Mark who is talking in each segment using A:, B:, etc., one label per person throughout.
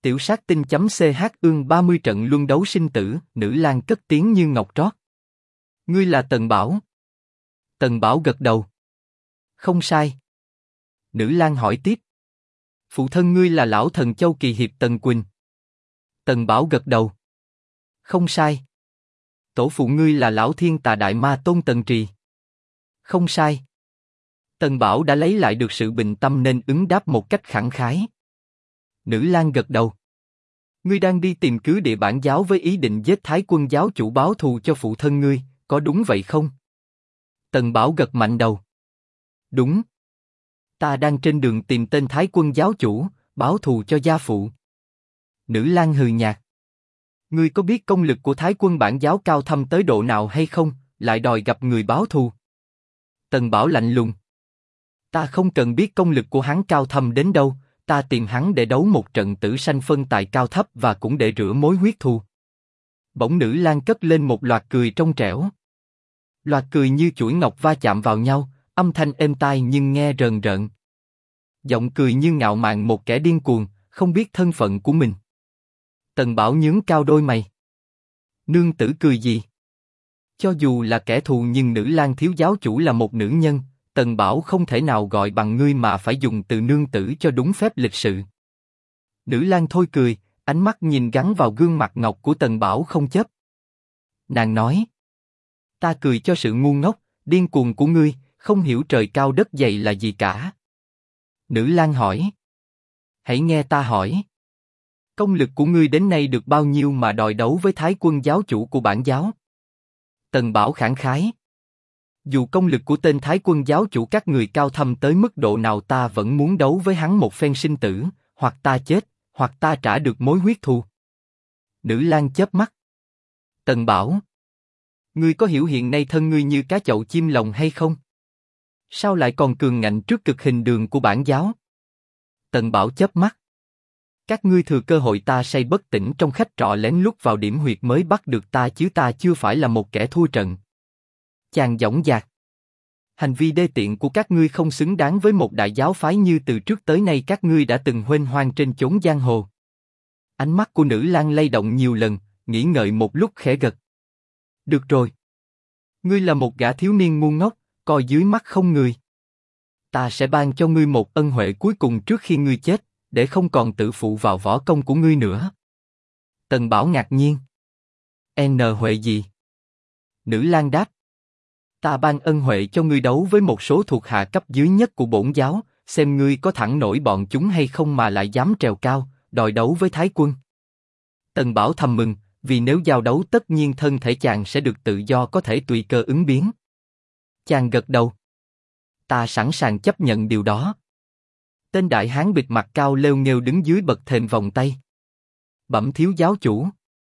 A: Tiểu sát tinh.ch ương 30 trận luân đấu sinh tử, Nữ Lang cất tiếng như ngọc trót. Ngươi là Tần Bảo. Tần Bảo gật đầu. Không sai. Nữ Lang hỏi tiếp. Phụ thân ngươi là lão thần Châu Kỳ Hiệp Tần Quỳnh. Tần Bảo gật đầu. Không sai. Tổ phụ ngươi là lão thiên tà đại ma tôn Tần Trì. Không sai. Tần Bảo đã lấy lại được sự bình tâm nên ứng đáp một cách khẳng khái. Nữ Lang gật đầu. Ngươi đang đi tìm cứ địa bản giáo với ý định giết Thái Quân giáo chủ báo thù cho phụ thân ngươi, có đúng vậy không? Tần Bảo gật mạnh đầu. Đúng. Ta đang trên đường tìm tên Thái Quân giáo chủ, báo thù cho gia phụ. Nữ Lang hừ nhạt. Ngươi có biết công lực của Thái Quân bản giáo cao thâm tới độ nào hay không, lại đòi gặp người báo thù? Tần Bảo lạnh lùng. Ta không cần biết công lực của hắn cao thâm đến đâu, ta tìm hắn để đấu một trận tử sanh phân tài cao thấp và cũng để rửa mối huyết thù. Bỗng Nữ Lang cất lên một loạt cười trong trẻo. Loạt cười như chuỗi ngọc va chạm vào nhau, âm thanh êm tai nhưng nghe rờn rợn. Giọng cười như ngạo mạn một kẻ điên cuồng, không biết thân phận của mình. Tần Bảo nhướng cao đôi mày. Nương tử cười gì? Cho dù là kẻ thù nhưng Nữ Lang thiếu giáo chủ là một nữ nhân, Tần Bảo không thể nào gọi bằng ngươi mà phải dùng từ nương tử cho đúng phép lịch sự. Nữ Lang thôi cười, ánh mắt nhìn gắn vào gương mặt ngọc của Tần Bảo không chớp. Nàng nói. Ta cười cho sự ngu ngốc, điên cuồng của ngươi, không hiểu trời cao đất dày là gì cả. Nữ Lang hỏi. Hãy nghe ta hỏi. Công lực của ngươi đến nay được bao nhiêu mà đòi đấu với Thái Quân giáo chủ của bản giáo? Tần Bảo khẳng khái. Dù công lực của tên Thái Quân giáo chủ các người cao thâm tới mức độ nào ta vẫn muốn đấu với hắn một phen sinh tử, hoặc ta chết, hoặc ta trả được mối huyết thù. Nữ Lang chớp mắt. Tần Bảo. Ngươi có hiểu hiện nay thân ngươi như cá chậu chim lồng hay không? Sao lại còn cường ngạnh trước cực hình đường của bản giáo? Tần Bảo chớp mắt. Các ngươi thừa cơ hội ta say bất tỉnh trong khách trọ lén lút vào điểm huyệt mới bắt được ta chứ ta chưa phải là một kẻ thua trận. Chàng dõng dạc. Hành vi đê tiện của các ngươi không xứng đáng với một đại giáo phái như từ trước tới nay các ngươi đã từng huênh hoang trên chốn giang hồ. Ánh mắt của Nữ Lang lay động nhiều lần, nghĩ ngợi một lúc khẽ gật. Được rồi. Ngươi là một gã thiếu niên ngu ngốc, coi dưới mắt không người. Ta sẽ ban cho ngươi một ân huệ cuối cùng trước khi ngươi chết, để không còn tự phụ vào võ công của ngươi nữa. Tần Bảo ngạc nhiên. Huệ gì? Nữ Lang đáp. Ta ban ân huệ cho ngươi đấu với một số thuộc hạ cấp dưới nhất của bổn giáo, xem ngươi có thẳng nổi bọn chúng hay không mà lại dám trèo cao, đòi đấu với Thái Quân. Tần Bảo thầm mừng, vì nếu giao đấu tất nhiên thân thể chàng sẽ được tự do có thể tùy cơ ứng biến. Chàng gật đầu. Ta sẵn sàng chấp nhận điều đó. Tên đại hán bịt mặt cao lêu nghêu đứng dưới bậc thềm vòng tay. Bẩm thiếu giáo chủ.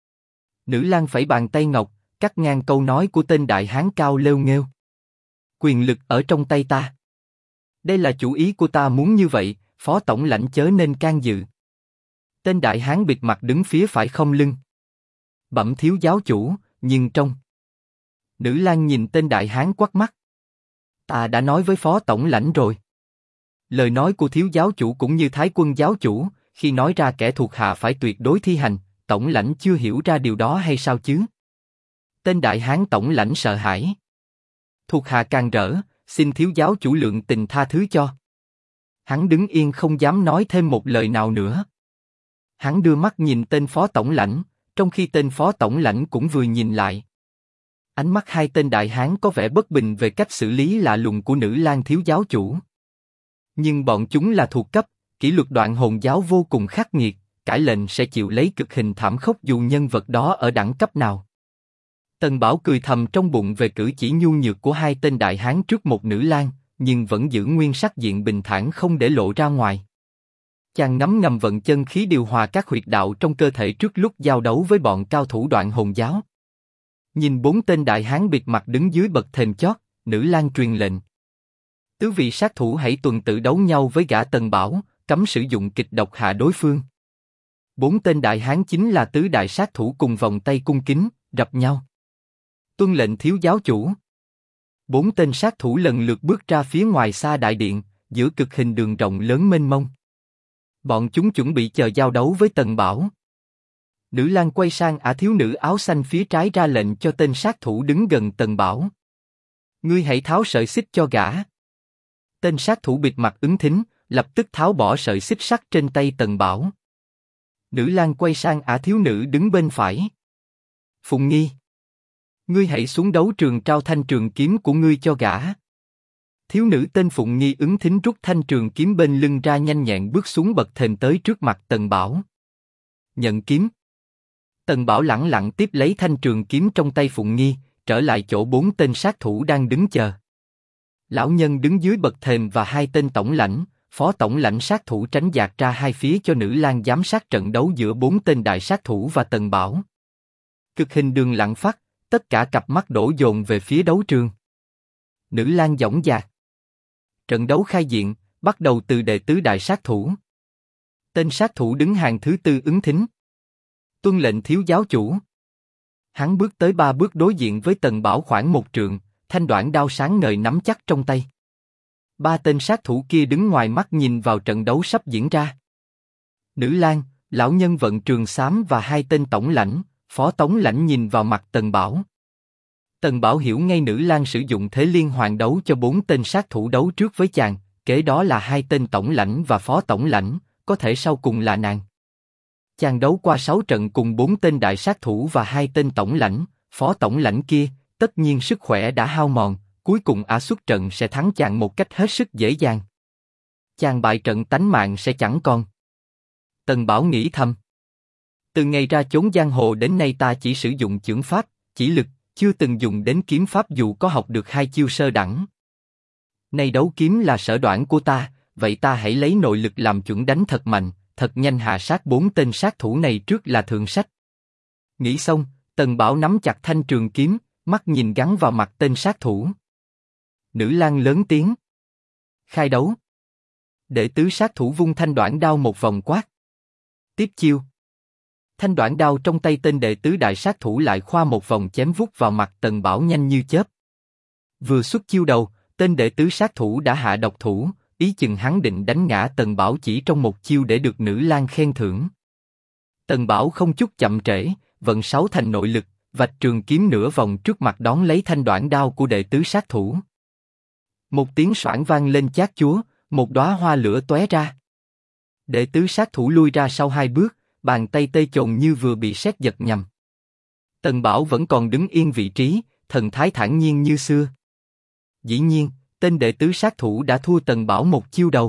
A: Nữ Lang phẩy bàn tay ngọc, cắt ngang câu nói của tên đại hán cao lêu nghêu. Quyền lực ở trong tay ta. Đây là chủ ý của ta muốn như vậy, phó tổng lãnh chớ nên can dự. Tên đại hán bịt mặt đứng phía phải không lưng. Bẩm thiếu giáo chủ, nhưng trong. Nữ Lang nhìn tên đại hán quắt mắt. Ta đã nói với phó tổng lãnh rồi. Lời nói của thiếu giáo chủ cũng như Thái Quân giáo chủ, khi nói ra kẻ thuộc hạ phải tuyệt đối thi hành, tổng lãnh chưa hiểu ra điều đó hay sao chứ? Tên đại hán tổng lãnh sợ hãi. Thuộc hạ càng rỡ, xin thiếu giáo chủ lượng tình tha thứ cho. Hắn đứng yên không dám nói thêm một lời nào nữa. Hắn đưa mắt nhìn tên phó tổng lãnh, trong khi tên phó tổng lãnh cũng vừa nhìn lại. Ánh mắt hai tên đại hán có vẻ bất bình về cách xử lý lạ lùng của Nữ Lang thiếu giáo chủ. Nhưng bọn chúng là thuộc cấp, kỷ luật Đoạn Hồn giáo vô cùng khắc nghiệt, cãi lệnh sẽ chịu lấy cực hình thảm khốc dù nhân vật đó ở đẳng cấp nào. Tần Bảo cười thầm trong bụng về cử chỉ nhu nhược của hai tên đại hán trước một nữ lang, nhưng vẫn giữ nguyên sắc diện bình thản không để lộ ra ngoài. Chàng ngấm ngầm vận chân khí điều hòa các huyệt đạo trong cơ thể trước lúc giao đấu với bọn cao thủ Đoạn Hồn giáo. Nhìn bốn tên đại hán bịt mặt đứng dưới bậc thềm chót, nữ lang truyền lệnh. Tứ vị sát thủ hãy tuần tự đấu nhau với gã Tần Bảo, cấm sử dụng kịch độc hạ đối phương. Bốn tên đại hán chính là tứ đại sát thủ cùng vòng tay cung kính, rập nhau. Tuân lệnh thiếu giáo chủ. Bốn tên sát thủ lần lượt bước ra phía ngoài xa đại điện, giữa cực hình đường rộng lớn mênh mông. Bọn chúng chuẩn bị chờ giao đấu với Tần Bảo. Nữ lang quay sang thiếu nữ áo xanh phía trái ra lệnh cho tên sát thủ đứng gần Tần Bảo. Ngươi hãy tháo sợi xích cho gã. Tên sát thủ bịt mặt ứng thính, lập tức tháo bỏ sợi xích sắt trên tay Tần Bảo. Nữ lang quay sang thiếu nữ đứng bên phải. Phụng Nghi, ngươi hãy xuống đấu trường trao thanh trường kiếm của ngươi cho gã. Thiếu nữ tên Phụng Nghi ứng thính rút thanh trường kiếm bên lưng ra, nhanh nhẹn bước xuống bậc thềm tới trước mặt Tần Bảo. Nhận kiếm. Tần Bảo lẳng lặng tiếp lấy thanh trường kiếm trong tay Phụng Nghi, trở lại chỗ 4 tên sát thủ đang đứng chờ. Lão nhân đứng dưới bậc thềm và 2 tên tổng lãnh, phó tổng lãnh sát thủ tránh dạt ra hai phía cho nữ lang giám sát trận đấu giữa 4 tên đại sát thủ và Tần Bảo. Cực hình đường lặng phát, tất cả cặp mắt đổ dồn về phía đấu trường. Nữ lang dõng dạc. Trận đấu khai diện, bắt đầu từ đệ tứ đại sát thủ. Tên sát thủ đứng hàng thứ 4 ứng thính. Tuân lệnh thiếu giáo chủ. Hắn bước tới 3 bước đối diện với Tần Bảo khoảng 1 trượng, thanh đoản đao sáng ngời nắm chắc trong tay. 3 tên sát thủ kia đứng ngoài mắt nhìn vào trận đấu sắp diễn ra. Nữ lang, lão nhân vận trường xám và 2 tên tổng lãnh, phó tổng lãnh nhìn vào mặt Tần Bảo. Tần Bảo hiểu ngay nữ lang sử dụng thế liên hoàn đấu cho 4 tên sát thủ đấu trước với chàng, kế đó là 2 tên tổng lãnh và phó tổng lãnh, có thể sau cùng là nàng. Chàng đấu qua 6 trận cùng 4 tên đại sát thủ và 2 tên tổng lãnh, phó tổng lãnh kia, tất nhiên sức khỏe đã hao mòn, cuối cùng xuất trận sẽ thắng chàng một cách hết sức dễ dàng. Chàng bại trận tánh mạng sẽ chẳng còn. Tần Bảo nghĩ thầm. Từ ngày ra chốn giang hồ đến nay ta chỉ sử dụng chưởng pháp, chỉ lực, chưa từng dùng đến kiếm pháp dù có học được 2 chiêu sơ đẳng. Nay đấu kiếm là sở đoản của ta, vậy ta hãy lấy nội lực làm chuẩn đánh thật mạnh, thật nhanh hạ sát 4 tên sát thủ này trước là thượng sách. Nghĩ xong, Tần Bảo nắm chặt thanh trường kiếm, mắt nhìn gắn vào mặt tên sát thủ. Nữ lang lớn tiếng. Khai đấu. Đệ tứ sát thủ vung thanh đoản đao một vòng quát. Tiếp chiêu. Thanh đoản đao trong tay tên đệ tứ đại sát thủ lại khoa một vòng chém vút vào mặt Tần Bảo nhanh như chớp. Vừa xuất chiêu đầu, tên đệ tứ sát thủ đã hạ độc thủ, ý chừng hắn định đánh ngã Tần Bảo chỉ trong một chiêu để được nữ lang khen thưởng. Tần Bảo không chút chậm trễ, vận 6 thành nội lực, vạch trường kiếm nửa vòng trước mặt đón lấy thanh đoản đao của đệ tứ sát thủ. Một tiếng xoảng vang lên chát chúa, một đóa hoa lửa tóe ra. Đệ tứ sát thủ lui ra sau 2 bước, bàn tay tê chồn như vừa bị sét giật nhầm. Tần Bảo vẫn còn đứng yên vị trí, thần thái thản nhiên như xưa. Dĩ nhiên, tên đệ tứ sát thủ đã thua Tần Bảo một chiêu đầu.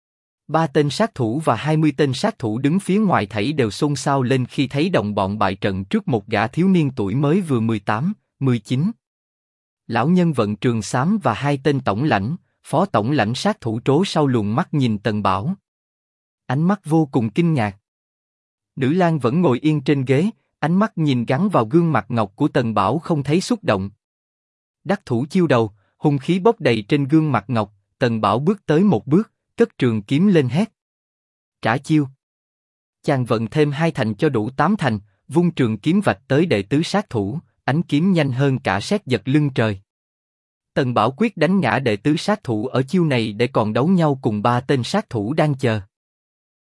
A: 3 tên sát thủ và 20 tên sát thủ đứng phía ngoài thảy đều xôn xao lên khi thấy đồng bọn bại trận trước một gã thiếu niên tuổi mới vừa 18, 19. Lão nhân vận trường xám và 2 tên tổng lãnh, phó tổng lãnh sát thủ trố sau luồng mắt nhìn Tần Bảo. Ánh mắt vô cùng kinh ngạc. Nữ lang vẫn ngồi yên trên ghế, ánh mắt nhìn gắn vào gương mặt ngọc của Tần Bảo không thấy xúc động. Đắc thủ chiêu đầu, hung khí bốc đầy trên gương mặt ngọc, Tần Bảo bước tới một bước, cất trường kiếm lên hét. Trả chiêu. Chàng vận thêm 2 thành cho đủ 8 thành, vung trường kiếm vạch tới đệ tứ sát thủ, ánh kiếm nhanh hơn cả sét giật lưng trời. Tần Bảo quyết đánh ngã đệ tứ sát thủ ở chiêu này để còn đấu nhau cùng 3 tên sát thủ đang chờ.